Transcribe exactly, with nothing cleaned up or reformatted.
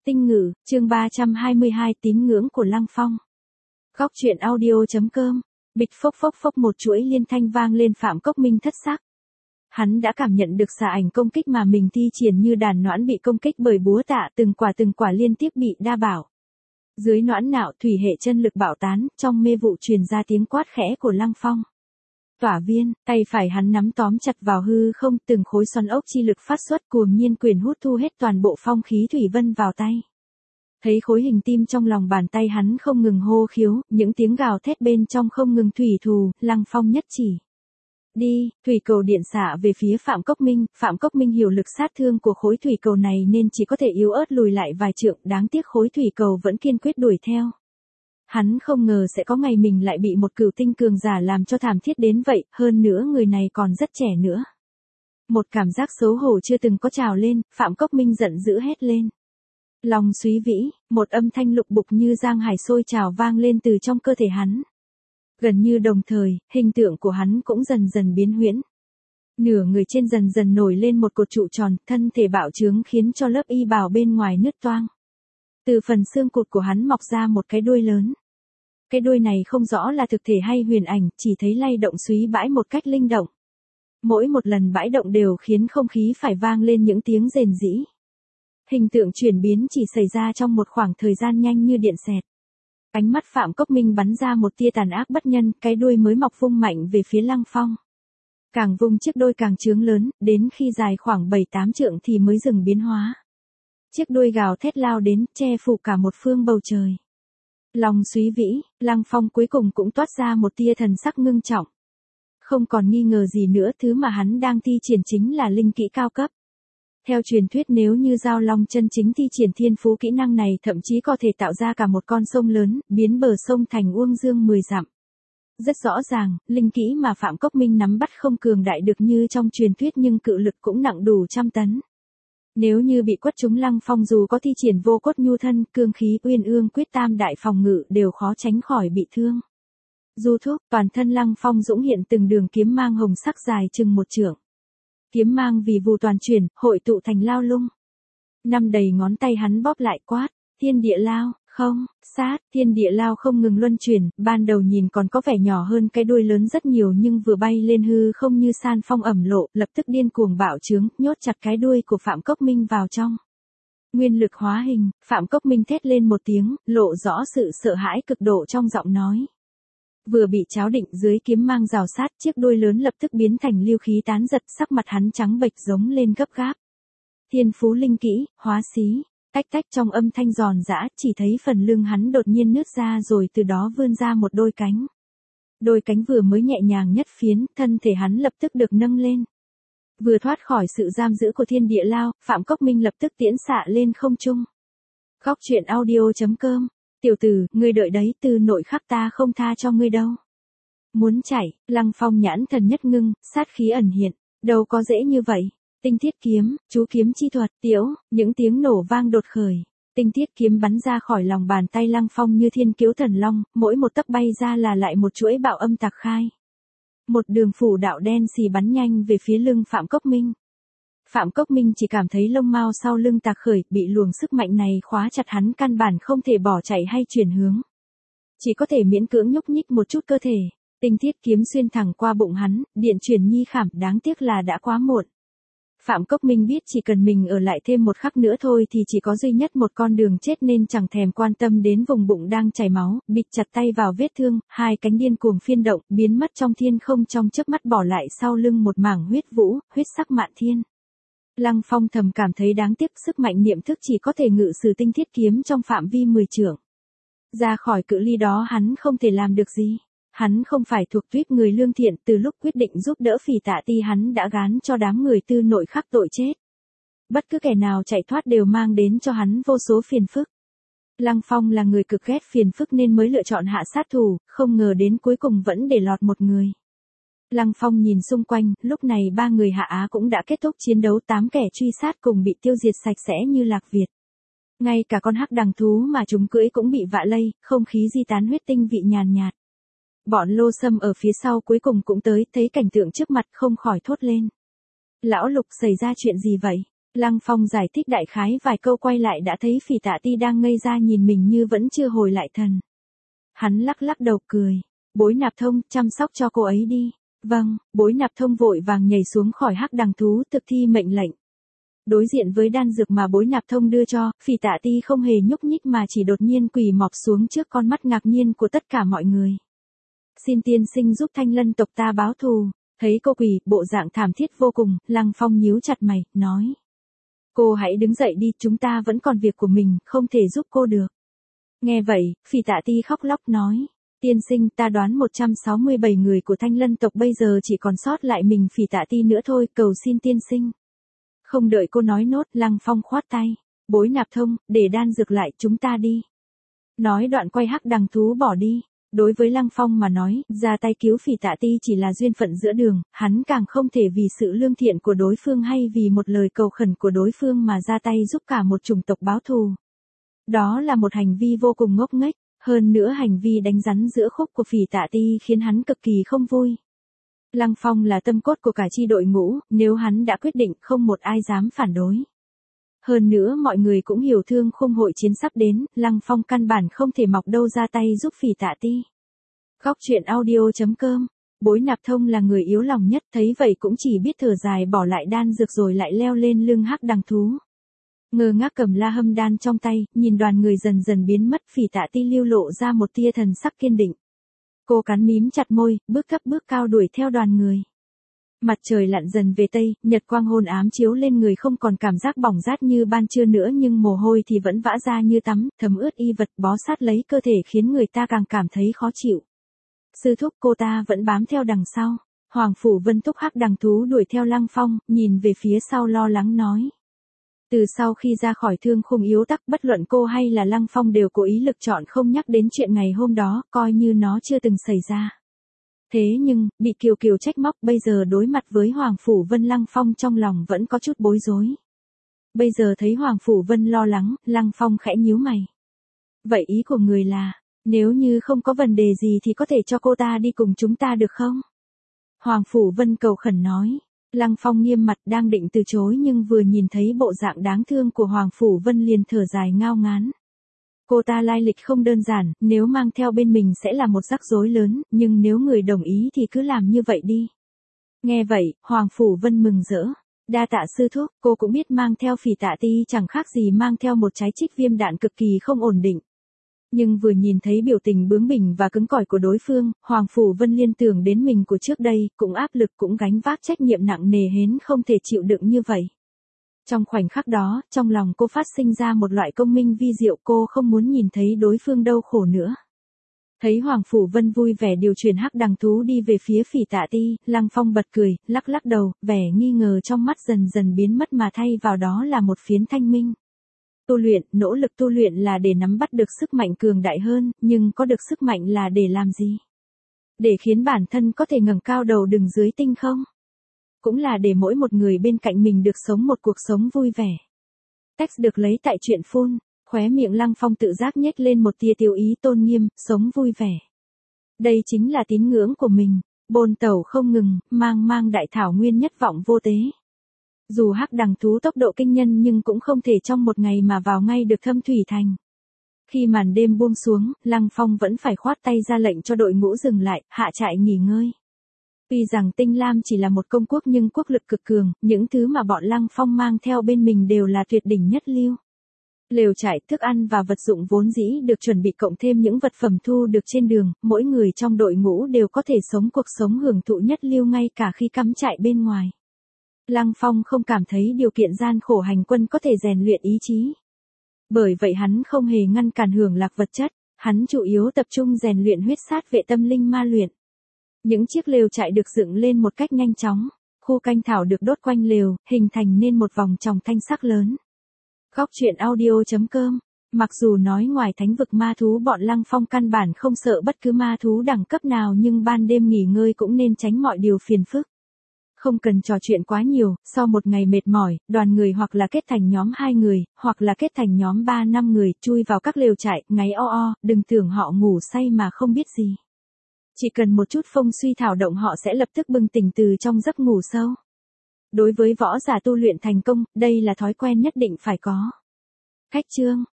Tinh ngữ, chương ba trăm hai mươi hai tín ngưỡng của Lăng Phong. Góc truyện audio chấm com, bịch phốc phốc phốc một chuỗi liên thanh vang lên. Phạm Cốc Minh thất sắc. Hắn đã cảm nhận được xạ ảnh công kích mà mình thi triển như đàn noãn bị công kích bởi búa tạ, từng quả từng quả liên tiếp bị đa bảo. Dưới noãn nạo thủy hệ chân lực bạo tán, trong mê vụ truyền ra tiếng quát khẽ của Lăng Phong. Tỏa viên, tay phải hắn nắm tóm chặt vào hư không, từng khối xoắn ốc chi lực phát xuất cuồng nhiên quyền hút thu hết toàn bộ phong khí thủy vân vào tay. Thấy khối hình tim trong lòng bàn tay hắn không ngừng hô khiếu, những tiếng gào thét bên trong không ngừng thủy thù, Lăng Phong nhất chỉ. Đi, thủy cầu điện xạ về phía Phạm Cốc Minh. Phạm Cốc Minh hiểu lực sát thương của khối thủy cầu này nên chỉ có thể yếu ớt lùi lại vài trượng, đáng tiếc khối thủy cầu vẫn kiên quyết đuổi theo. Hắn không ngờ sẽ có ngày mình lại bị một cửu tinh cường giả làm cho thảm thiết đến vậy, hơn nữa người này còn rất trẻ nữa. Một cảm giác xấu hổ chưa từng có trào lên, Phạm Cốc Minh giận dữ hét lên. Lòng súy vĩ, một âm thanh lục bục như giang hải sôi trào vang lên từ trong cơ thể hắn. Gần như đồng thời, hình tượng của hắn cũng dần dần biến huyễn. Nửa người trên dần dần nổi lên một cột trụ tròn, thân thể bạo trướng khiến cho lớp y bào bên ngoài nứt toang. Từ phần xương cụt của hắn mọc ra một cái đuôi lớn. Cái đuôi này không rõ là thực thể hay huyền ảnh, chỉ thấy lay động súy bãi một cách linh động. Mỗi một lần bãi động đều khiến không khí phải vang lên những tiếng rền rĩ. Hình tượng chuyển biến chỉ xảy ra trong một khoảng thời gian nhanh như điện xẹt. Ánh mắt Phạm Cốc Minh bắn ra một tia tàn ác bất nhân, cái đuôi mới mọc vung mạnh về phía Lăng Phong. Càng vung chiếc đuôi càng trướng lớn, đến khi dài khoảng bảy tám trượng thì mới dừng biến hóa. Chiếc đuôi gào thét lao đến, che phủ cả một phương bầu trời. Lòng súy vĩ, Lăng Phong cuối cùng cũng toát ra một tia thần sắc ngưng trọng. Không còn nghi ngờ gì nữa, thứ mà hắn đang thi triển chính là linh kỹ cao cấp. Theo truyền thuyết nếu như Giao Long chân chính thi triển thiên phú kỹ năng này thậm chí có thể tạo ra cả một con sông lớn, biến bờ sông thành uông dương mười dặm. Rất rõ ràng, linh kỹ mà Phạm Cốc Minh nắm bắt không cường đại được như trong truyền thuyết nhưng cự lực cũng nặng đủ trăm tấn. Nếu như bị quất trúng, Lăng Phong dù có thi triển vô cốt nhu thân, cương khí, uyên ương quyết tam đại phòng ngự đều khó tránh khỏi bị thương. Du thúc, toàn thân Lăng Phong dũng hiện từng đường kiếm mang hồng sắc dài chừng một trượng. Kiếm mang vì vù toàn chuyển, hội tụ thành lao lung. Năm đầy ngón tay hắn bóp lại quát, thiên địa lao, không, sát, thiên địa lao không ngừng luân chuyển, ban đầu nhìn còn có vẻ nhỏ hơn cái đuôi lớn rất nhiều nhưng vừa bay lên hư không như san phong ẩm lộ, lập tức điên cuồng bạo trướng, nhốt chặt cái đuôi của Phạm Cốc Minh vào trong. Nguyên lực hóa hình, Phạm Cốc Minh thét lên một tiếng, lộ rõ sự sợ hãi cực độ trong giọng nói. Vừa bị cháo định dưới kiếm mang rào sát, chiếc đuôi lớn lập tức biến thành lưu khí tán giật, sắc mặt hắn trắng bệch giống lên gấp gáp. Thiên phú linh kỹ, hóa xí, tách tách trong âm thanh giòn giã, chỉ thấy phần lưng hắn đột nhiên nứt ra rồi từ đó vươn ra một đôi cánh. Đôi cánh vừa mới nhẹ nhàng nhất phiến, thân thể hắn lập tức được nâng lên. Vừa thoát khỏi sự giam giữ của thiên địa lao, Phạm Cốc Minh lập tức tiễn xạ lên không trung. Góc truyện audio chấm com. Tiểu tử, ngươi đợi đấy, từ nội khắc ta không tha cho ngươi đâu. Muốn chạy, Lăng Phong nhãn thần nhất ngưng, sát khí ẩn hiện, đâu có dễ như vậy. Tinh thiết kiếm, chú kiếm chi thuật, tiễu, những tiếng nổ vang đột khởi. Tinh thiết kiếm bắn ra khỏi lòng bàn tay Lăng Phong như thiên kiếu thần long, mỗi một tấc bay ra là lại một chuỗi bạo âm tạc khai. Một đường phủ đạo đen xì bắn nhanh về phía lưng Phạm Cốc Minh. Phạm Cốc Minh chỉ cảm thấy lông mao sau lưng tạc khởi, bị luồng sức mạnh này khóa chặt, hắn căn bản không thể bỏ chạy hay chuyển hướng. Chỉ có thể miễn cưỡng nhúc nhích một chút cơ thể. Tinh thiết kiếm xuyên thẳng qua bụng hắn, điện truyền nhi khảm, đáng tiếc là đã quá muộn. Phạm Cốc Minh biết chỉ cần mình ở lại thêm một khắc nữa thôi thì chỉ có duy nhất một con đường chết nên chẳng thèm quan tâm đến vùng bụng đang chảy máu, bịt chặt tay vào vết thương, hai cánh điên cuồng phiên động, biến mất trong thiên không trong chớp mắt, bỏ lại sau lưng một mảng huyết vũ, huyết sắc mạn thiên. Lăng Phong thầm cảm thấy đáng tiếc, sức mạnh niệm thức chỉ có thể ngự sử tinh thiết kiếm trong phạm vi mười trượng. Ra khỏi cự ly đó hắn không thể làm được gì. Hắn không phải thuộc tuýp người lương thiện, từ lúc quyết định giúp đỡ Phỉ Tạ Ti hắn đã gán cho đám người tư nội khắc tội chết. Bất cứ kẻ nào chạy thoát đều mang đến cho hắn vô số phiền phức. Lăng Phong là người cực ghét phiền phức nên mới lựa chọn hạ sát thủ, không ngờ đến cuối cùng vẫn để lọt một người. Lăng Phong nhìn xung quanh, lúc này ba người Hạ Á cũng đã kết thúc chiến đấu, tám kẻ truy sát cùng bị tiêu diệt sạch sẽ như lạc Việt. Ngay cả con hắc đằng thú mà chúng cưỡi cũng bị vạ lây, không khí di tán huyết tinh vị nhàn nhạt. Bọn Lô Sâm ở phía sau cuối cùng cũng tới, thấy cảnh tượng trước mặt không khỏi thốt lên. Lão Lục, xảy ra chuyện gì vậy? Lăng Phong giải thích đại khái vài câu quay lại đã thấy Phỉ Tạ Ti đang ngây ra nhìn mình như vẫn chưa hồi lại thần. Hắn lắc lắc đầu cười. Bối Nạp Thông, chăm sóc cho cô ấy đi. Vâng, Bối Nạp Thông vội vàng nhảy xuống khỏi hắc đằng thú thực thi mệnh lệnh. Đối diện với đan dược mà Bối Nạp Thông đưa cho, Phỉ Tạ Ti không hề nhúc nhích mà chỉ đột nhiên quỳ mọp xuống trước con mắt ngạc nhiên của tất cả mọi người. Xin tiên sinh giúp Thanh Lân tộc ta báo thù. Thấy cô quỳ, bộ dạng thảm thiết vô cùng, Lăng Phong nhíu chặt mày, nói. Cô hãy đứng dậy đi, chúng ta vẫn còn việc của mình, không thể giúp cô được. Nghe vậy, Phỉ Tạ Ti khóc lóc nói. Tiên sinh, ta đoán một trăm sáu mươi bảy người của Thanh Lân tộc bây giờ chỉ còn sót lại mình Phỉ Tạ Ti nữa thôi, cầu xin tiên sinh. Không đợi cô nói nốt, Lăng Phong khoát tay. Bối Nạp Thông, để đan dược lại, chúng ta đi. Nói đoạn quay hắc đằng thú bỏ đi. Đối với Lăng Phong mà nói, ra tay cứu Phỉ Tạ Ti chỉ là duyên phận giữa đường, hắn càng không thể vì sự lương thiện của đối phương hay vì một lời cầu khẩn của đối phương mà ra tay giúp cả một chủng tộc báo thù. Đó là một hành vi vô cùng ngốc nghếch, hơn nữa hành vi đánh rắn giữa khúc của Phỉ Tạ Ti khiến hắn cực kỳ không vui. Lăng Phong là tâm cốt của cả chi đội ngũ, nếu hắn đã quyết định không một ai dám phản đối. Hơn nữa mọi người cũng hiểu thương khung hội chiến sắp đến, Lăng Phong căn bản không thể mọc đâu ra tay giúp Phỉ Tạ Ti. Góc truyện audio chấm com. Bối Nạp Thông là người yếu lòng nhất, thấy vậy cũng chỉ biết thở dài bỏ lại đan dược rồi lại leo lên lưng hắc đằng thú. Ngơ ngác cầm la hâm đan trong tay, nhìn đoàn người dần dần biến mất, Phỉ Tạ Ti lưu lộ ra một tia thần sắc kiên định. Cô cắn mím chặt môi, bước thấp bước cao đuổi theo đoàn người. Mặt trời lặn dần về tây, nhật quang hôn ám chiếu lên người không còn cảm giác bỏng rát như ban trưa nữa nhưng mồ hôi thì vẫn vã ra như tắm, thấm ướt y vật bó sát lấy cơ thể khiến người ta càng cảm thấy khó chịu. Sư thúc, cô ta vẫn bám theo đằng sau. Hoàng Phủ Vân thúc hắc đằng thú đuổi theo Lăng Phong, nhìn về phía sau lo lắng nói. Từ sau khi ra khỏi thương khung yếu tắc, bất luận cô hay là Lăng Phong đều cố ý lực chọn không nhắc đến chuyện ngày hôm đó, coi như nó chưa từng xảy ra. Thế nhưng, bị Kiều Kiều trách móc, bây giờ đối mặt với Hoàng Phủ Vân, Lăng Phong trong lòng vẫn có chút bối rối. Bây giờ thấy Hoàng Phủ Vân lo lắng, Lăng Phong khẽ nhíu mày. Vậy ý của người là, nếu như không có vấn đề gì thì có thể cho cô ta đi cùng chúng ta được không? Hoàng Phủ Vân cầu khẩn nói. Lăng Phong nghiêm mặt đang định từ chối nhưng vừa nhìn thấy bộ dạng đáng thương của Hoàng Phủ Vân liền thở dài ngao ngán. Cô ta lai lịch không đơn giản, nếu mang theo bên mình sẽ là một rắc rối lớn, nhưng nếu người đồng ý thì cứ làm như vậy đi. Nghe vậy, Hoàng Phủ Vân mừng rỡ. Đa tạ sư thúc, cô cũng biết mang theo Phỉ Tạ Ti chẳng khác gì mang theo một trái trích viêm đạn cực kỳ không ổn định. Nhưng vừa nhìn thấy biểu tình bướng bỉnh và cứng cỏi của đối phương, Hoàng Phủ Vân liên tưởng đến mình của trước đây, cũng áp lực cũng gánh vác trách nhiệm nặng nề hến không thể chịu đựng như vậy. Trong khoảnh khắc đó, trong lòng cô phát sinh ra một loại công minh vi diệu, cô không muốn nhìn thấy đối phương đau khổ nữa. Thấy Hoàng Phủ Vân vui vẻ điều chuyển hắc đằng thú đi về phía Phỉ Tạ Ti, Lăng Phong bật cười, lắc lắc đầu, vẻ nghi ngờ trong mắt dần dần biến mất mà thay vào đó là một phiến thanh minh. Tu luyện, nỗ lực tu luyện là để nắm bắt được sức mạnh cường đại hơn, nhưng có được sức mạnh là để làm gì? Để khiến bản thân có thể ngẩng cao đầu đừng dưới tinh không? Cũng là để mỗi một người bên cạnh mình được sống một cuộc sống vui vẻ. Text được lấy tại truyện phun, khóe miệng Lăng Phong tự giác nhếch lên một tia tiêu ý tôn nghiêm, sống vui vẻ. Đây chính là tín ngưỡng của mình, bồn tẩu không ngừng, mang mang đại thảo nguyên nhất vọng vô tế. Dù hắc đằng thú tốc độ kinh nhân nhưng cũng không thể trong một ngày mà vào ngay được Thâm Thủy Thành. Khi màn đêm buông xuống, Lăng Phong vẫn phải khoát tay ra lệnh cho đội ngũ dừng lại, hạ trại nghỉ ngơi. Tuy rằng Tinh Lam chỉ là một công quốc nhưng quốc lực cực cường, những thứ mà bọn Lăng Phong mang theo bên mình đều là tuyệt đỉnh nhất lưu. Lều trại, thức ăn và vật dụng vốn dĩ được chuẩn bị cộng thêm những vật phẩm thu được trên đường, mỗi người trong đội ngũ đều có thể sống cuộc sống hưởng thụ nhất lưu ngay cả khi cắm trại bên ngoài. Lăng Phong không cảm thấy điều kiện gian khổ hành quân có thể rèn luyện ý chí. Bởi vậy hắn không hề ngăn cản hưởng lạc vật chất, hắn chủ yếu tập trung rèn luyện huyết sát vệ tâm linh ma luyện. Những chiếc lều trại được dựng lên một cách nhanh chóng, khu canh thảo được đốt quanh lều, hình thành nên một vòng tròng thanh sắc lớn. Góc truyện audio chấm com. Mặc dù nói ngoài thánh vực ma thú bọn Lăng Phong căn bản không sợ bất cứ ma thú đẳng cấp nào nhưng ban đêm nghỉ ngơi cũng nên tránh mọi điều phiền phức. Không cần trò chuyện quá nhiều, sau một ngày mệt mỏi, đoàn người hoặc là kết thành nhóm hai người, hoặc là kết thành nhóm ba năm người, chui vào các lều trại, ngáy o o, đừng tưởng họ ngủ say mà không biết gì. Chỉ cần một chút phong suy thảo động họ sẽ lập tức bừng tỉnh từ trong giấc ngủ sâu. Đối với võ giả tu luyện thành công, đây là thói quen nhất định phải có. Khách chương.